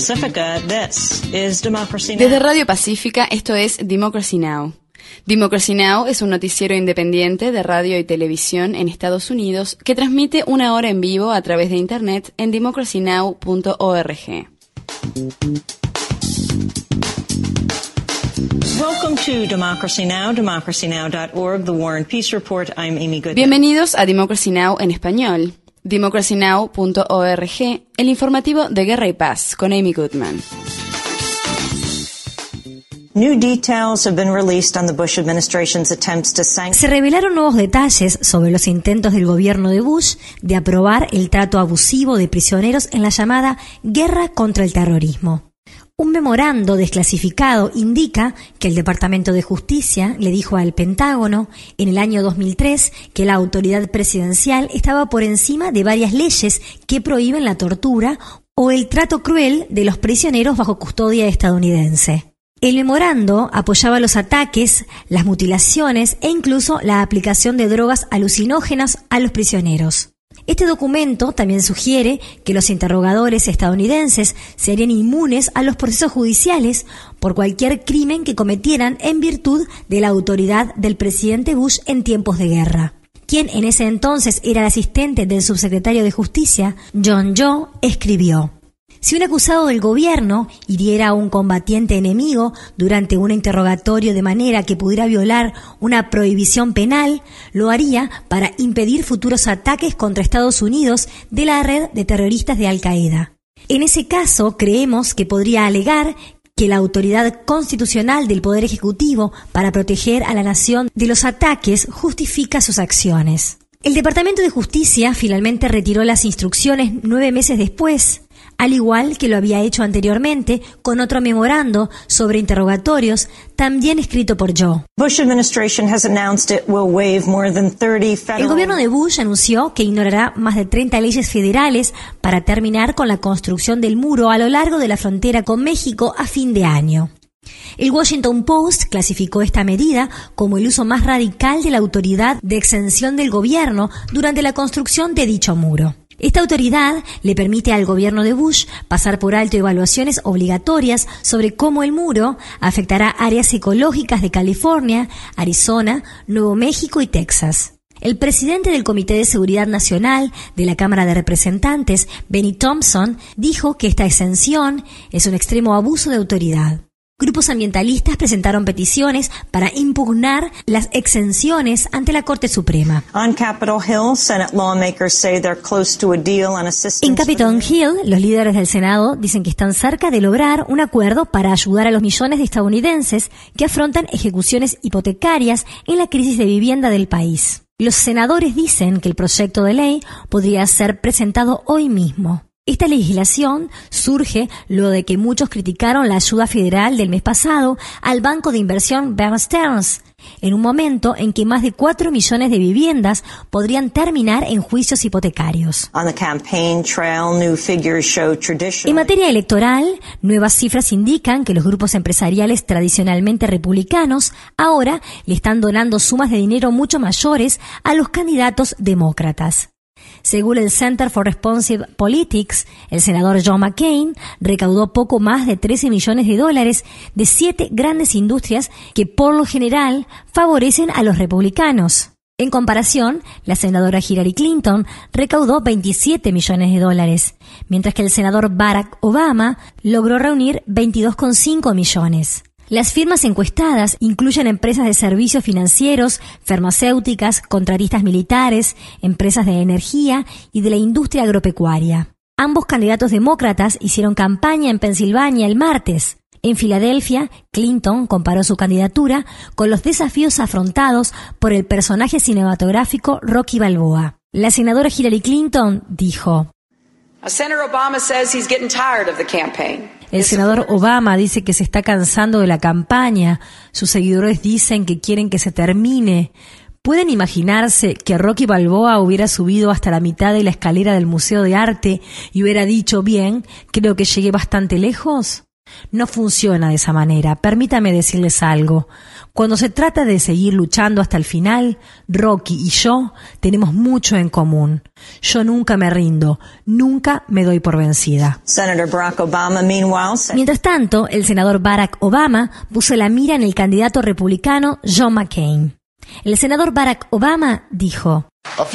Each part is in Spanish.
Pacifica, this is Democracy Now! Desde Radio Pacífica, esto es Democracy Now! Democracy Now! Es un noticiero independiente de radio y televisión en Estados Unidos que transmite 1 hora en vivo a través de internet en democracynow.org. Welcome to Democracy Now!, democracynow.org, The War and Peace Report. I'm Amy Goodman. Bienvenidos a Democracy Now! En español. democracynow.org, el informativo de Guerra y Paz, con Amy Goodman. Se revelaron nuevos detalles sobre los intentos del gobierno de Bush de aprobar el trato abusivo de prisioneros en la llamada Guerra contra el Terrorismo. Un memorando desclasificado indica que el Departamento de Justicia le dijo al Pentágono en el año 2003 que la autoridad presidencial estaba por encima de varias leyes que prohíben la tortura o el trato cruel de los prisioneros bajo custodia estadounidense. El memorando apoyaba los ataques, las mutilaciones e incluso la aplicación de drogas alucinógenas a los prisioneros. Este documento también sugiere que los interrogadores estadounidenses serían inmunes a los procesos judiciales por cualquier crimen que cometieran en virtud de la autoridad del presidente Bush en tiempos de guerra. Quien en ese entonces era el asistente del subsecretario de Justicia, John Yoo, escribió: si un acusado del gobierno hiriera a un combatiente enemigo durante un interrogatorio de manera que pudiera violar una prohibición penal, lo haría para impedir futuros ataques contra Estados Unidos de la red de terroristas de Al-Qaeda. En ese caso, creemos que podría alegar que la autoridad constitucional del Poder Ejecutivo para proteger a la nación de los ataques justifica sus acciones. El Departamento de Justicia finalmente retiró las instrucciones 9 meses después, al igual que lo había hecho anteriormente con otro memorando sobre interrogatorios, también escrito por Yoo. El gobierno de Bush anunció que ignorará más de 30 leyes federales para terminar con la construcción del muro a lo largo de la frontera con México a fin de año. El Washington Post clasificó esta medida como el uso más radical de la autoridad de exención del gobierno durante la construcción de dicho muro. Esta autoridad le permite al gobierno de Bush pasar por alto evaluaciones obligatorias sobre cómo el muro afectará áreas ecológicas de California, Arizona, Nuevo México y Texas. El presidente del Comité de Seguridad Nacional de la Cámara de Representantes, Benny Thompson, dijo que esta exención es un extremo abuso de autoridad. Grupos ambientalistas presentaron peticiones para impugnar las exenciones ante la Corte Suprema. En Capitol Hill, los líderes del Senado dicen que están cerca de lograr un acuerdo para ayudar a los millones de estadounidenses que afrontan ejecuciones hipotecarias en la crisis de vivienda del país. Los senadores dicen que el proyecto de ley podría ser presentado hoy mismo. Esta legislación surge luego de que muchos criticaron la ayuda federal del mes pasado al banco de inversión Bear Stearns, en un momento en que más de 4 millones de viviendas podrían terminar en juicios hipotecarios. En materia electoral, nuevas cifras indican que los grupos empresariales tradicionalmente republicanos ahora le están donando sumas de dinero mucho mayores a los candidatos demócratas. Según el Center for Responsive Politics, el senador John McCain recaudó poco más de $13 millones de 7 grandes industrias que por lo general favorecen a los republicanos. En comparación, la senadora Hillary Clinton recaudó $27 millones, mientras que el senador Barack Obama logró reunir $22,5 millones. Las firmas encuestadas incluyen empresas de servicios financieros, farmacéuticas, contratistas militares, empresas de energía y de la industria agropecuaria. Ambos candidatos demócratas hicieron campaña en Pensilvania el martes. En Filadelfia, Clinton comparó su candidatura con los desafíos afrontados por el personaje cinematográfico Rocky Balboa. La senadora Hillary Clinton dijo: el senador Obama dice que se está cansando de la campaña. Sus seguidores dicen que quieren que se termine. ¿Pueden imaginarse que Rocky Balboa hubiera subido hasta la mitad de la escalera del Museo de Arte y hubiera dicho: bien, creo que llegué bastante lejos? No funciona de esa manera. Permítame decirles algo. Cuando se trata de seguir luchando hasta el final, Rocky y yo tenemos mucho en común. Yo nunca me rindo, nunca me doy por vencida. Senator Barack Obama, meanwhile, Mientras tanto, el senador Barack Obama puso la mira en el candidato republicano John McCain. El senador Barack Obama dijo: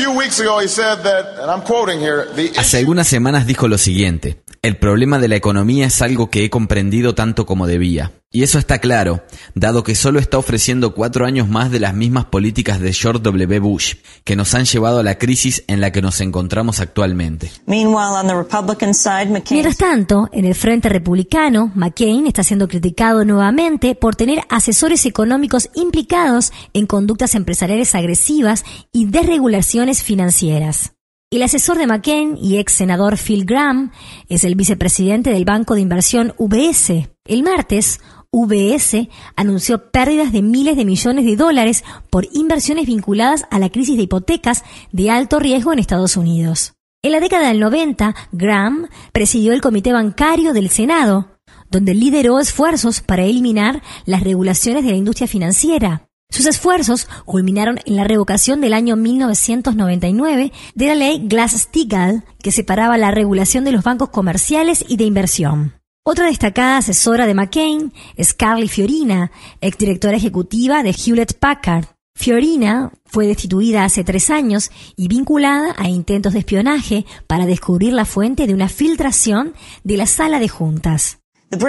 Hace algunas semanas dijo lo siguiente: el problema de la economía es algo que he comprendido tanto como debía. Y eso está claro, dado que solo está ofreciendo 4 años más de las mismas políticas de George W. Bush, que nos han llevado a la crisis en la que nos encontramos actualmente. Mientras tanto, en el frente republicano, McCain está siendo criticado nuevamente por tener asesores económicos implicados en conductas empresariales agresivas y desregulaciones financieras. El asesor de McCain y ex senador Phil Gramm es el vicepresidente del banco de inversión UBS. El martes, UBS anunció pérdidas de miles de millones de dólares por inversiones vinculadas a la crisis de hipotecas de alto riesgo en Estados Unidos. En la década del 90, Gramm presidió el Comité Bancario del Senado, donde lideró esfuerzos para eliminar las regulaciones de la industria financiera. Sus esfuerzos culminaron en la revocación del año 1999 de la ley Glass-Steagall, que separaba la regulación de los bancos comerciales y de inversión. Otra destacada asesora de McCain es Carly Fiorina, exdirectora ejecutiva de Hewlett-Packard. Fiorina fue destituida hace 3 años y vinculada a intentos de espionaje para descubrir la fuente de una filtración de la sala de juntas. El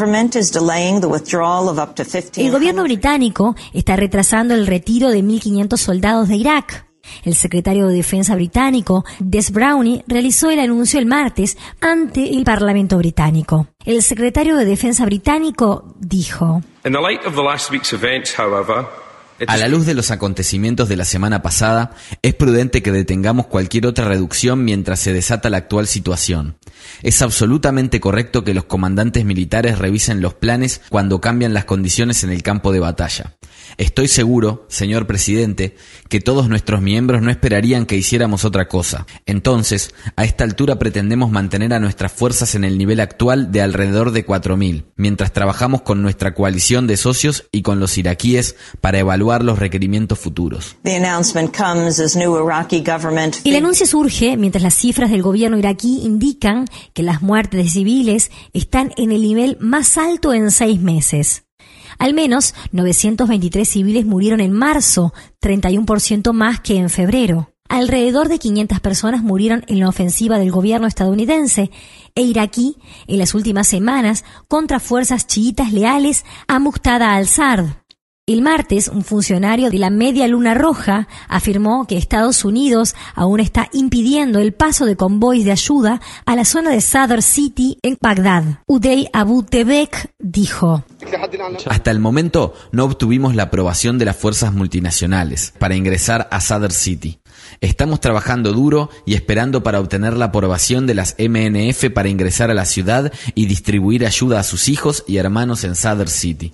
gobierno británico está retrasando el retiro de 1.500 soldados de Irak. El secretario de Defensa británico, Des Browne, realizó el anuncio el martes ante el Parlamento británico. El secretario de Defensa británico dijo: A la luz de los acontecimientos de la semana pasada, es prudente que detengamos cualquier otra reducción mientras se desata la actual situación. Es absolutamente correcto que los comandantes militares revisen los planes cuando cambian las condiciones en el campo de batalla. Estoy seguro, señor presidente, que todos nuestros miembros no esperarían que hiciéramos otra cosa. Entonces, a esta altura pretendemos mantener a nuestras fuerzas en el nivel actual de alrededor de 4.000, mientras trabajamos con nuestra coalición de socios y con los iraquíes para evaluar los requerimientos futuros. El anuncio surge mientras las cifras del gobierno iraquí indican que las muertes de civiles están en el nivel más alto en 6 meses. Al menos 923 civiles murieron en marzo, 31% más que en febrero. Alrededor de 500 personas murieron en la ofensiva del gobierno estadounidense e iraquí en las últimas semanas contra fuerzas chiitas leales a Muqtada al-Sadr. El martes, un funcionario de la Media Luna Roja afirmó que Estados Unidos aún está impidiendo el paso de convoys de ayuda a la zona de Sadr City en Bagdad. Uday Abu Tebek dijo: Hasta el momento no obtuvimos la aprobación de las fuerzas multinacionales para ingresar a Sadr City. Estamos trabajando duro y esperando para obtener la aprobación de las MNF para ingresar a la ciudad y distribuir ayuda a sus hijos y hermanos en Sadr City.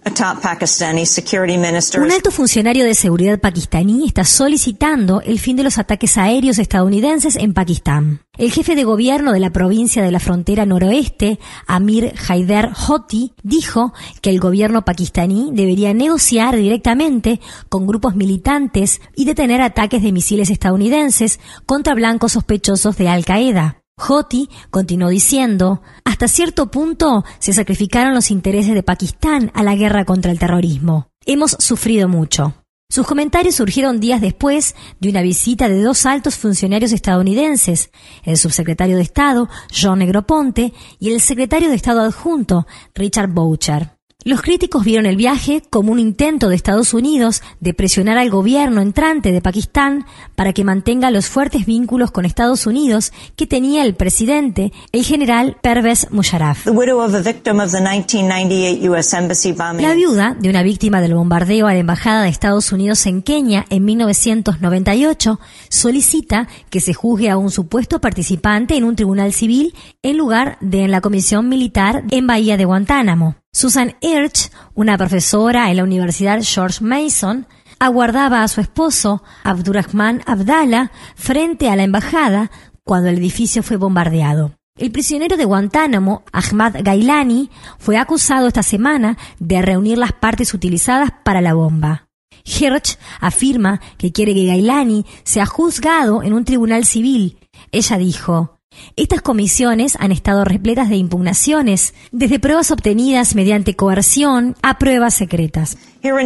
Un alto funcionario de seguridad pakistaní está solicitando el fin de los ataques aéreos estadounidenses en Pakistán. El jefe de gobierno de la provincia de la frontera noroeste, Amir Haider Hoti, dijo que el gobierno pakistaní debería negociar directamente con grupos militantes y detener ataques de misiles estadounidenses contra blancos sospechosos de Al-Qaeda. Hoti continuó diciendo: hasta cierto punto se sacrificaron los intereses de Pakistán a la guerra contra el terrorismo. Hemos sufrido mucho. Sus comentarios surgieron días después de una visita de 2 altos funcionarios estadounidenses, el subsecretario de Estado, John Negroponte, y el secretario de Estado adjunto, Richard Boucher. Los críticos vieron el viaje como un intento de Estados Unidos de presionar al gobierno entrante de Pakistán para que mantenga los fuertes vínculos con Estados Unidos que tenía el presidente, el general Pervez Musharraf. La viuda de una víctima del bombardeo a la embajada de Estados Unidos en Kenia en 1998 solicita que se juzgue a un supuesto participante en un tribunal civil en lugar de en la comisión militar en Bahía de Guantánamo. Susan Hirsch, una profesora en la Universidad George Mason, aguardaba a su esposo, Abdurrahman Abdallah, frente a la embajada cuando el edificio fue bombardeado. El prisionero de Guantánamo, Ahmad Gailani, fue acusado esta semana de reunir las partes utilizadas para la bomba. Hirsch afirma que quiere que Gailani sea juzgado en un tribunal civil. Ella dijo: estas comisiones han estado repletas de impugnaciones, desde pruebas obtenidas mediante coerción a pruebas secretas. En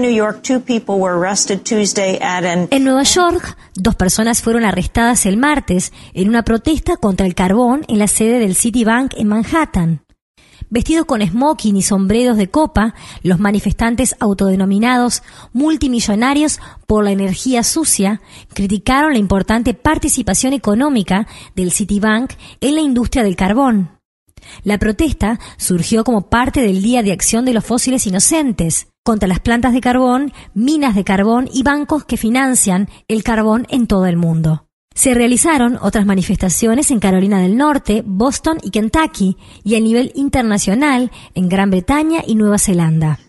Nueva York, 2 personas fueron arrestadas el martes en una protesta contra el carbón en la sede del Citibank en Manhattan. Vestidos con smoking y sombreros de copa, los manifestantes autodenominados multimillonarios por la energía sucia criticaron la importante participación económica del Citibank en la industria del carbón. La protesta surgió como parte del Día de Acción de los Fósiles Inocentes, contra las plantas de carbón, minas de carbón y bancos que financian el carbón en todo el mundo. Se realizaron otras manifestaciones en Carolina del Norte, Boston y Kentucky, y a nivel internacional en Gran Bretaña y Nueva Zelanda.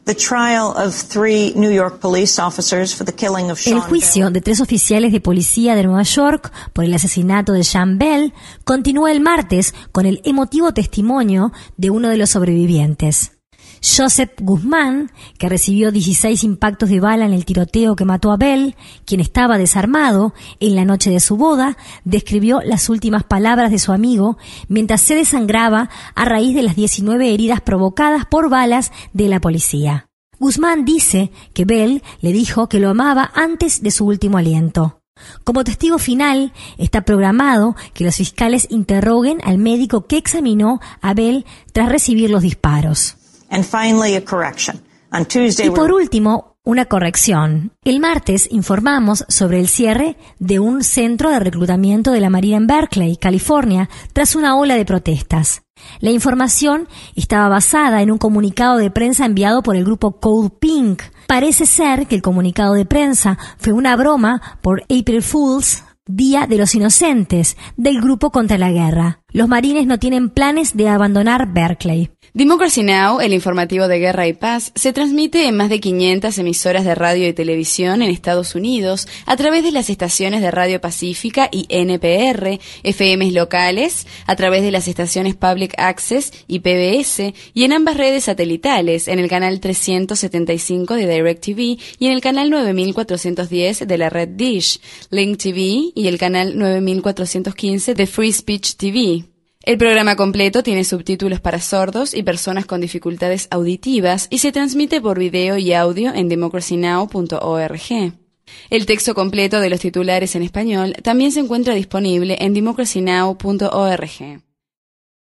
El juicio de 3 oficiales de policía de Nueva York por el asesinato de Sean Bell continúa el martes con el emotivo testimonio de uno de los sobrevivientes. Joseph Guzmán, que recibió 16 impactos de bala en el tiroteo que mató a Bell, quien estaba desarmado en la noche de su boda, describió las últimas palabras de su amigo mientras se desangraba a raíz de las 19 heridas provocadas por balas de la policía. Guzmán dice que Bell le dijo que lo amaba antes de su último aliento. Como testigo final, está programado que los fiscales interroguen al médico que examinó a Bell tras recibir los disparos. Y por último, una corrección. El martes informamos sobre el cierre de un centro de reclutamiento de la Marina en Berkeley, California, tras una ola de protestas. La información estaba basada en un comunicado de prensa enviado por el grupo Code Pink. Parece ser que el comunicado de prensa fue una broma por April Fool's, Día de los Inocentes, del grupo contra la guerra. Los marines no tienen planes de abandonar Berkeley. Democracy Now!, el informativo de Guerra y Paz, se transmite en más de 500 emisoras de radio y televisión en Estados Unidos a través de las estaciones de Radio Pacífica y NPR, FMs locales, a través de las estaciones Public Access y PBS, y en ambas redes satelitales, en el canal 375 de DirecTV y en el canal 9410 de la red Dish, Link TV y el canal 9415 de Free Speech TV. El programa completo tiene subtítulos para sordos y personas con dificultades auditivas y se transmite por video y audio en democracynow.org. El texto completo de los titulares en español también se encuentra disponible en democracynow.org.